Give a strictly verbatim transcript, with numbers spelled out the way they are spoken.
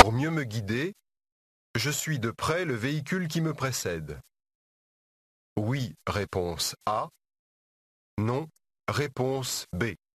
Pour mieux me guider, je suis de près le véhicule qui me précède. Oui, réponse A. Non, réponse B.